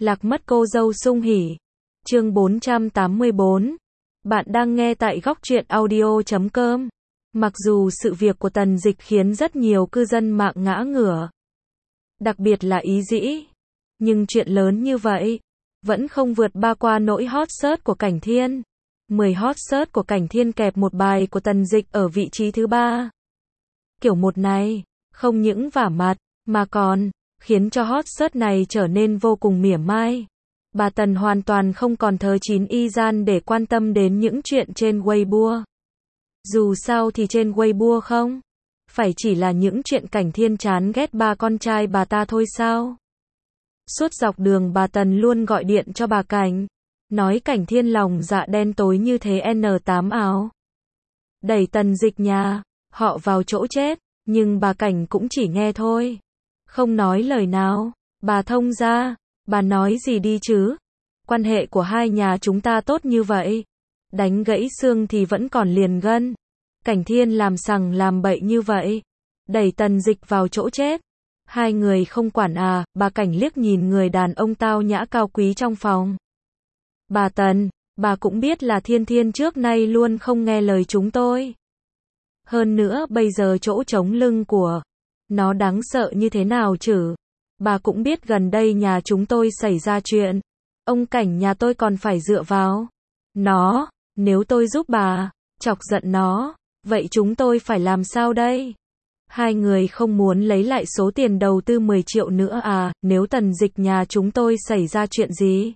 Lạc mất cô dâu sung hỉ. Chương 484. Bạn đang nghe tại góc truyện audio.com. Mặc dù sự việc của Tần Dịch khiến rất nhiều cư dân mạng ngã ngửa, đặc biệt là Ý Dĩ, nhưng chuyện lớn như vậy vẫn không vượt ba qua nỗi hot search của Cảnh Thiên. 10 hot search của Cảnh Thiên kẹp một bài của Tần Dịch ở vị trí thứ 3. Kiểu một này, không những vả mặt, mà còn khiến cho hot search này trở nên vô cùng mỉa mai. Bà Tần hoàn toàn không còn thớ chín y gian để quan tâm đến những chuyện trên Weibo. Dù sao thì trên Weibo không phải chỉ là những chuyện Cảnh Thiên chán ghét ba con trai bà ta thôi sao? Suốt dọc đường bà Tần luôn gọi điện cho bà Cảnh, nói Cảnh Thiên lòng dạ đen tối như thế N8 áo, đẩy Tần Dịch nhà họ vào chỗ chết, nhưng bà Cảnh cũng chỉ nghe thôi, không nói lời nào. Bà thông ra, bà nói gì đi chứ? Quan hệ của hai nhà chúng ta tốt như vậy, đánh gãy xương thì vẫn còn liền gân. Cảnh Thiên làm sằng làm bậy như vậy, đẩy Tần Dịch vào chỗ chết. Hai người không quản à? Bà Cảnh liếc nhìn người đàn ông tao nhã cao quý trong phòng. Bà Tần, bà cũng biết là Thiên Thiên trước nay luôn không nghe lời chúng tôi. Hơn nữa bây giờ chỗ trống lưng của nó đáng sợ như thế nào chứ? Bà cũng biết gần đây nhà chúng tôi xảy ra chuyện, ông Cảnh nhà tôi còn phải dựa vào nó. Nếu tôi giúp bà chọc giận nó, vậy chúng tôi phải làm sao đây? Hai người không muốn lấy lại số tiền đầu tư 10 triệu nữa à? Nếu Tần Dịch nhà chúng tôi xảy ra chuyện gì,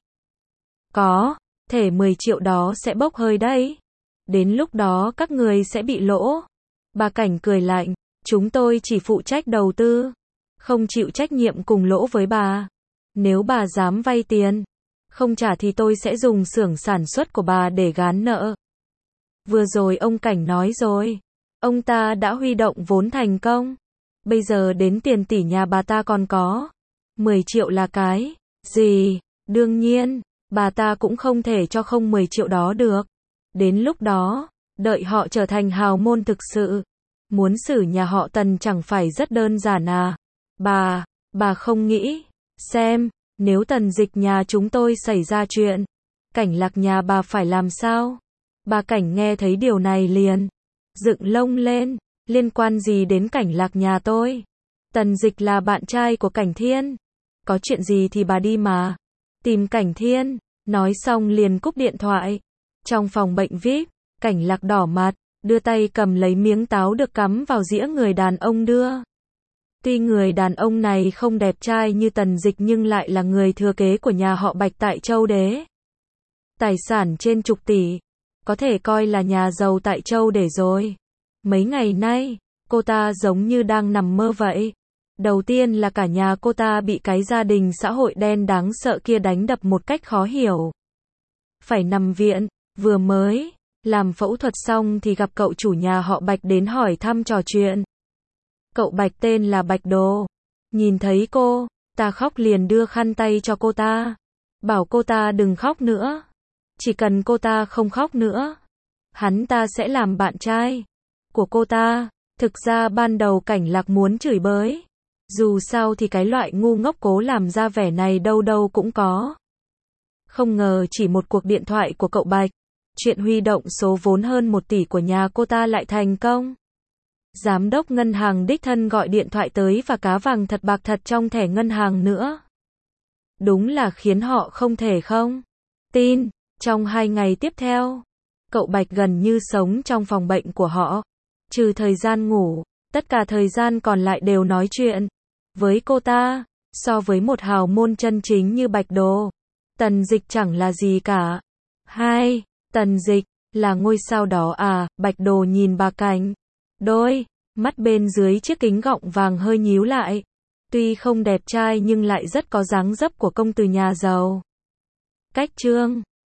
có thể 10 triệu đó sẽ bốc hơi đấy. Đến lúc đó các người sẽ bị lỗ. Bà Cảnh cười lạnh, chúng tôi chỉ phụ trách đầu tư, không chịu trách nhiệm cùng lỗ với bà. Nếu bà dám vay tiền không trả thì tôi sẽ dùng xưởng sản xuất của bà để gán nợ. Vừa rồi ông Cảnh nói rồi, ông ta đã huy động vốn thành công. Bây giờ đến tiền tỷ nhà bà ta còn có 10 triệu là cái gì? Đương nhiên, bà ta cũng không thể cho không 10 triệu đó được. Đến lúc đó, đợi họ trở thành hào môn thực sự, muốn xử nhà họ Tần chẳng phải rất đơn giản à? Bà không nghĩ xem, nếu Tần Dịch nhà chúng tôi xảy ra chuyện, Cảnh Lạc nhà bà phải làm sao? Bà Cảnh nghe thấy điều này liền dựng lông lên, liên quan gì đến Cảnh Lạc nhà tôi? Tần Dịch là bạn trai của Cảnh Thiên, có chuyện gì thì bà đi mà tìm Cảnh Thiên. Nói xong liền cúp điện thoại. Trong phòng bệnh VIP, Cảnh Lạc đỏ mặt, đưa tay cầm lấy miếng táo được cắm vào dĩa người đàn ông đưa. Tuy người đàn ông này không đẹp trai như Tần Dịch nhưng lại là người thừa kế của nhà họ Bạch tại Châu Đế. Tài sản trên chục tỷ, có thể coi là nhà giàu tại Châu Đế rồi. Mấy ngày nay, cô ta giống như đang nằm mơ vậy. Đầu tiên là cả nhà cô ta bị cái gia đình xã hội đen đáng sợ kia đánh đập một cách khó hiểu, phải nằm viện. Vừa mới làm phẫu thuật xong thì gặp cậu chủ nhà họ Bạch đến hỏi thăm trò chuyện. Cậu Bạch tên là Bạch Đồ. Nhìn thấy cô ta khóc liền đưa khăn tay cho cô ta, bảo cô ta đừng khóc nữa. Chỉ cần cô ta không khóc nữa, hắn ta sẽ làm bạn trai của cô ta. Thực ra ban đầu Cảnh Lạc muốn chửi bới, dù sao thì cái loại ngu ngốc cố làm ra vẻ này đâu đâu cũng có. Không ngờ chỉ một cuộc điện thoại của cậu Bạch, chuyện huy động số vốn hơn 1 tỷ của nhà cô ta lại thành công. Giám đốc ngân hàng đích thân gọi điện thoại tới và cá vàng thật bạc thật trong thẻ ngân hàng nữa. Đúng là khiến họ không thể không tin. Trong 2 ngày tiếp theo, cậu Bạch gần như sống trong phòng bệnh của họ. Trừ thời gian ngủ, tất cả thời gian còn lại đều nói chuyện với cô ta. So với một hào môn chân chính như Bạch Đồ, Tần Dịch chẳng là gì cả. Tần Dịch là ngôi sao đó à? Bạch Đồ nhìn bà Cảnh, đôi mắt bên dưới chiếc kính gọng vàng hơi nhíu lại. Tuy không đẹp trai nhưng lại rất có dáng dấp của công tử nhà giàu. Cách chương